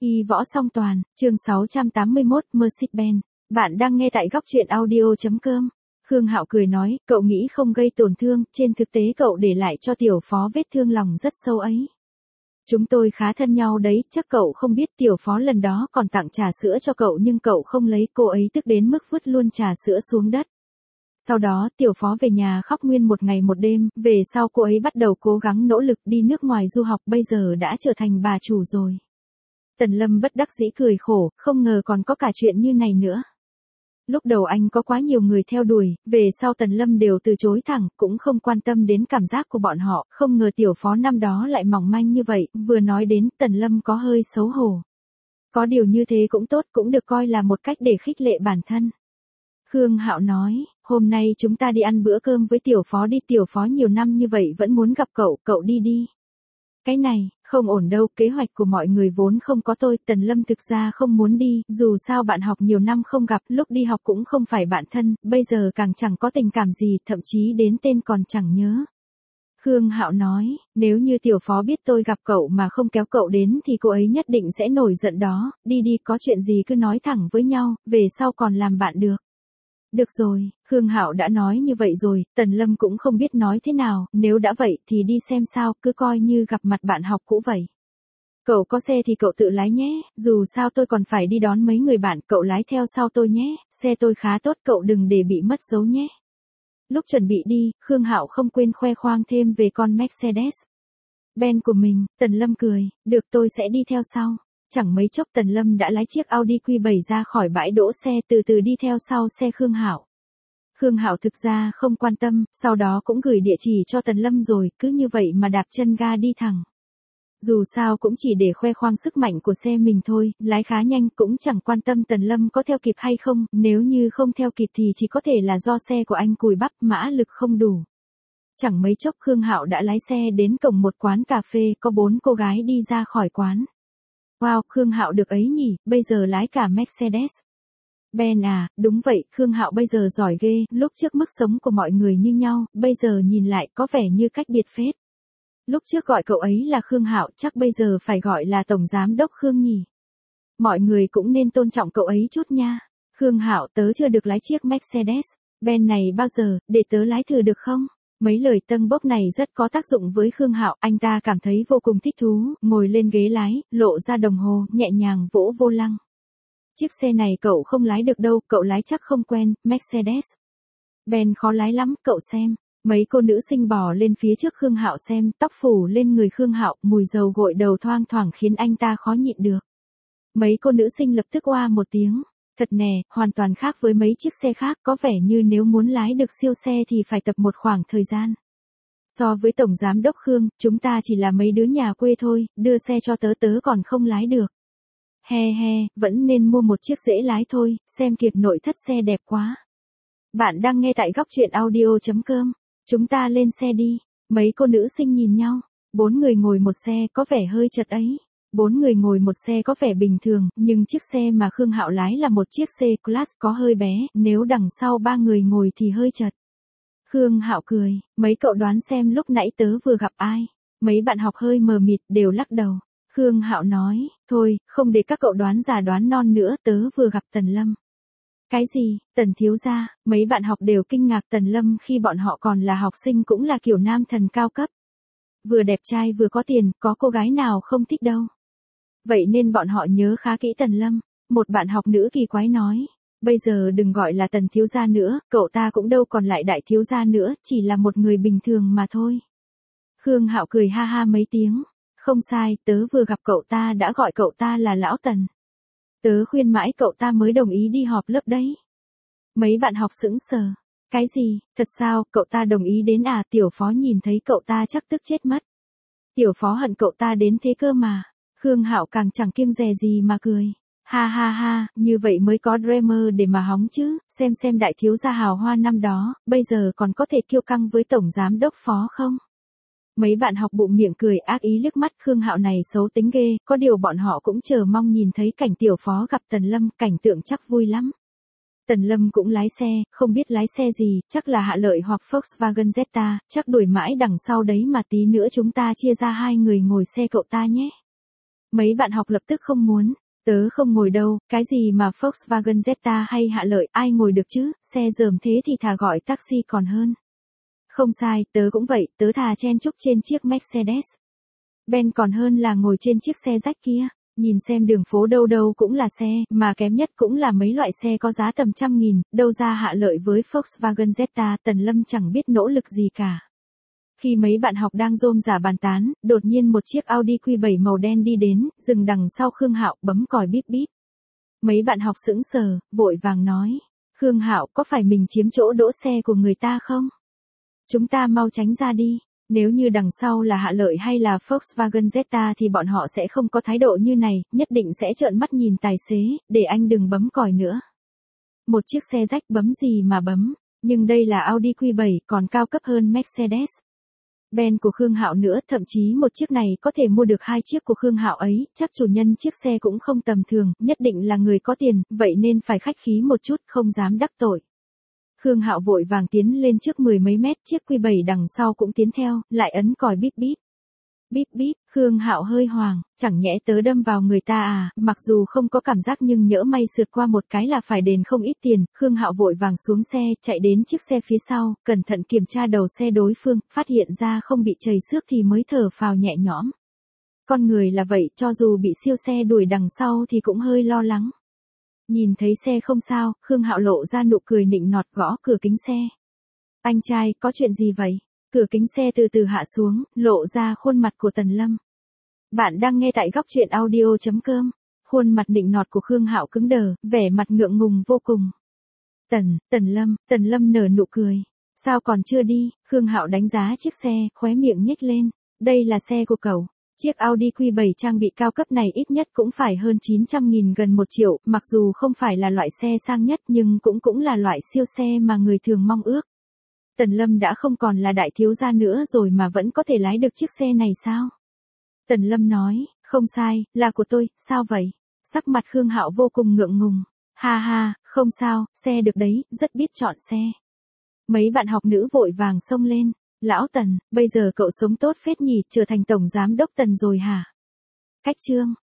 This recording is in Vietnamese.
Y võ song toàn, chương 681, Mercedes-Benz. Bạn đang nghe tại góc truyện audio.com. Khương Hạo cười nói, cậu nghĩ không gây tổn thương, trên thực tế cậu để lại cho tiểu phó vết thương lòng rất sâu ấy. Chúng tôi khá thân nhau đấy, chắc cậu không biết tiểu phó lần đó còn tặng trà sữa cho cậu nhưng cậu không lấy, cô ấy tức đến mức vứt luôn trà sữa xuống đất. Sau đó tiểu phó về nhà khóc nguyên một ngày một đêm, về sau cô ấy bắt đầu cố gắng nỗ lực đi nước ngoài du học, bây giờ đã trở thành bà chủ rồi. Tần Lâm bất đắc dĩ cười khổ, không ngờ còn có cả chuyện như này nữa. Lúc đầu anh có quá nhiều người theo đuổi, về sau Tần Lâm đều từ chối thẳng, cũng không quan tâm đến cảm giác của bọn họ, không ngờ tiểu phó năm đó lại mỏng manh như vậy, vừa nói đến Tần Lâm có hơi xấu hổ. Có điều như thế cũng tốt, cũng được coi là một cách để khích lệ bản thân. Khương Hạo nói, hôm nay chúng ta đi ăn bữa cơm với tiểu phó đi, tiểu phó nhiều năm như vậy vẫn muốn gặp cậu, cậu đi đi. Cái này, không ổn đâu, kế hoạch của mọi người vốn không có tôi, Tần Lâm thực ra không muốn đi, dù sao bạn học nhiều năm không gặp, lúc đi học cũng không phải bạn thân, bây giờ càng chẳng có tình cảm gì, thậm chí đến tên còn chẳng nhớ. Khương Hạo nói, nếu như tiểu phó biết tôi gặp cậu mà không kéo cậu đến thì cô ấy nhất định sẽ nổi giận đó, đi đi, có chuyện gì cứ nói thẳng với nhau, về sau còn làm bạn được. Được rồi, Khương Hạo đã nói như vậy rồi, Tần Lâm cũng không biết nói thế nào, nếu đã vậy thì đi xem sao, cứ coi như gặp mặt bạn học cũ vậy. Cậu có xe thì cậu tự lái nhé, dù sao tôi còn phải đi đón mấy người bạn, cậu lái theo sau tôi nhé, xe tôi khá tốt, cậu đừng để bị mất dấu nhé. Lúc chuẩn bị đi, Khương Hạo không quên khoe khoang thêm về con Mercedes-Benz của mình, Tần Lâm cười, được tôi sẽ đi theo sau. Chẳng mấy chốc Tần Lâm đã lái chiếc Audi Q7 ra khỏi bãi đỗ xe, từ từ đi theo sau xe Khương Hạo. Khương Hạo thực ra không quan tâm, sau đó cũng gửi địa chỉ cho Tần Lâm rồi, cứ như vậy mà đạp chân ga đi thẳng. Dù sao cũng chỉ để khoe khoang sức mạnh của xe mình thôi, lái khá nhanh, cũng chẳng quan tâm Tần Lâm có theo kịp hay không, nếu như không theo kịp thì chỉ có thể là do xe của anh cùi bắp, mã lực không đủ. Chẳng mấy chốc Khương Hạo đã lái xe đến cổng một quán cà phê, có 4 cô gái đi ra khỏi quán. Wow, Khương Hạo được ấy nhỉ, bây giờ lái cả Mercedes-Benz à, đúng vậy, Khương Hạo bây giờ giỏi ghê, lúc trước mức sống của mọi người như nhau, bây giờ nhìn lại có vẻ như cách biệt phết. Lúc trước gọi cậu ấy là Khương Hạo, chắc bây giờ phải gọi là Tổng Giám Đốc Khương nhỉ. Mọi người cũng nên tôn trọng cậu ấy chút nha. Khương Hạo, tớ chưa được lái chiếc Mercedes-Benz này bao giờ, để tớ lái thử được không? Mấy lời tâng bốc này rất có tác dụng với Khương Hạo, anh ta cảm thấy vô cùng thích thú, ngồi lên ghế lái, lộ ra đồng hồ, nhẹ nhàng vỗ vô lăng. Chiếc xe này cậu không lái được đâu, cậu lái chắc không quen, Mercedes-Benz khó lái lắm, cậu xem. Mấy cô nữ sinh bò lên phía trước Khương Hạo xem, tóc phủ lên người Khương Hạo, mùi dầu gội đầu thoang thoảng khiến anh ta khó nhịn được. Mấy cô nữ sinh lập tức oa một tiếng. Thật nè, hoàn toàn khác với mấy chiếc xe khác, có vẻ như nếu muốn lái được siêu xe thì phải tập một khoảng thời gian. So với Tổng Giám Đốc Khương, chúng ta chỉ là mấy đứa nhà quê thôi, đưa xe cho tớ còn không lái được. He he, vẫn nên mua một chiếc dễ lái thôi, xem kiệt nội thất xe đẹp quá. Bạn đang nghe tại góc truyện audio.com, chúng ta lên xe đi. Mấy cô nữ sinh nhìn nhau, 4 người ngồi một xe có vẻ hơi chật ấy. 4 người ngồi một xe có vẻ bình thường, nhưng chiếc xe mà Khương Hạo lái là một chiếc C-Class có hơi bé, nếu đằng sau 3 người ngồi thì hơi chật. Khương Hạo cười, mấy cậu đoán xem lúc nãy tớ vừa gặp ai? Mấy bạn học hơi mờ mịt đều lắc đầu. Khương Hạo nói, thôi, không để các cậu đoán già đoán non nữa, tớ vừa gặp Tần Lâm. Cái gì, Tần thiếu gia? Mấy bạn học đều kinh ngạc, Tần Lâm khi bọn họ còn là học sinh cũng là kiểu nam thần cao cấp. Vừa đẹp trai vừa có tiền, có cô gái nào không thích đâu. Vậy nên bọn họ nhớ khá kỹ Tần Lâm. Một bạn học nữ kỳ quái nói, bây giờ đừng gọi là Tần thiếu gia nữa, cậu ta cũng đâu còn lại đại thiếu gia nữa, chỉ là một người bình thường mà thôi. Khương Hạo cười ha ha mấy tiếng, không sai, tớ vừa gặp cậu ta đã gọi cậu ta là Lão Tần. Tớ khuyên mãi cậu ta mới đồng ý đi họp lớp đấy. Mấy bạn học sững sờ, cái gì, thật sao, cậu ta đồng ý đến à? Tiểu phó nhìn thấy cậu ta chắc tức chết mất. Tiểu phó hận cậu ta đến thế cơ mà. Khương Hạo càng chẳng kiêng dè gì mà cười. Ha ha ha, như vậy mới có dreamer để mà hóng chứ, xem đại thiếu gia hào hoa năm đó, bây giờ còn có thể kiêu căng với Tổng Giám Đốc Phó không? Mấy bạn học bụng miệng cười ác ý liếc mắt, Khương Hạo này xấu tính ghê, có điều bọn họ cũng chờ mong nhìn thấy cảnh tiểu phó gặp Tần Lâm, cảnh tượng chắc vui lắm. Tần Lâm cũng lái xe, không biết lái xe gì, chắc là Hạ Lợi hoặc Volkswagen Jetta, chắc đuổi mãi đằng sau đấy mà tí nữa chúng ta chia ra 2 người ngồi xe cậu ta nhé. Mấy bạn học lập tức không muốn. Tớ không ngồi đâu, cái gì mà Volkswagen Jetta hay Hạ Lợi, ai ngồi được chứ, xe dởm thế thì thà gọi taxi còn hơn. Không sai, tớ cũng vậy, tớ thà chen chúc trên chiếc Mercedes Benz còn hơn là ngồi trên chiếc xe rách kia. Nhìn xem đường phố đâu đâu cũng là xe, mà kém nhất cũng là mấy loại xe có giá tầm 100.000, đâu ra Hạ Lợi với Volkswagen Jetta. Tần Lâm chẳng biết nỗ lực gì cả. Khi mấy bạn học đang rôm rả bàn tán, đột nhiên một chiếc Audi Q7 màu đen đi đến, dừng đằng sau Khương Hạo, bấm còi bíp bíp. Mấy bạn học sững sờ, vội vàng nói: Khương Hạo, có phải mình chiếm chỗ đỗ xe của người ta không? Chúng ta mau tránh ra đi. Nếu như đằng sau là Hạ Lợi hay là Volkswagen Jetta thì bọn họ sẽ không có thái độ như này, nhất định sẽ trợn mắt nhìn tài xế, để anh đừng bấm còi nữa. Một chiếc xe rách bấm gì mà bấm, nhưng đây là Audi Q7, còn cao cấp hơn Mercedes Benz của Khương Hạo nữa, thậm chí một chiếc này có thể mua được 2 chiếc của Khương Hạo ấy, chắc chủ nhân chiếc xe cũng không tầm thường, nhất định là người có tiền, vậy nên phải khách khí một chút, không dám đắc tội. Khương Hạo vội vàng tiến lên trước 10 mấy mét, chiếc Q7 đằng sau cũng tiến theo, lại ấn còi bíp bíp. Bíp bíp, Khương Hạo hơi hoảng, chẳng nhẽ tớ đâm vào người ta à, mặc dù không có cảm giác nhưng nhỡ may sượt qua một cái là phải đền không ít tiền. Khương Hạo vội vàng xuống xe, chạy đến chiếc xe phía sau, cẩn thận kiểm tra đầu xe đối phương, phát hiện ra không bị trầy xước thì mới thở phào nhẹ nhõm. Con người là vậy, cho dù bị siêu xe đuổi đằng sau thì cũng hơi lo lắng. Nhìn thấy xe không sao, Khương Hạo lộ ra nụ cười nịnh nọt, gõ cửa kính xe. Anh trai, có chuyện gì vậy? Cửa kính xe từ từ hạ xuống, lộ ra khuôn mặt của Tần Lâm. Bạn đang nghe tại góc truyện audio.com. Khuôn mặt nịnh nọt của Khương Hạo cứng đờ, vẻ mặt ngượng ngùng vô cùng. Tần Lâm nở nụ cười. Sao còn chưa đi? Khương Hạo đánh giá chiếc xe, khóe miệng nhếch lên. Đây là xe của cậu. Chiếc Audi Q7 trang bị cao cấp này ít nhất cũng phải hơn 900.000, gần 1 triệu, mặc dù không phải là loại xe sang nhất nhưng cũng là loại siêu xe mà người thường mong ước. Tần Lâm đã không còn là đại thiếu gia nữa rồi mà vẫn có thể lái được chiếc xe này sao? Tần Lâm nói, không sai, là của tôi, sao vậy? Sắc mặt Khương Hạo vô cùng ngượng ngùng. Ha ha, không sao, xe được đấy, rất biết chọn xe. Mấy bạn học nữ vội vàng xông lên. Lão Tần, bây giờ cậu sống tốt phết nhỉ, trở thành tổng giám đốc Tần rồi hả? Cách chương.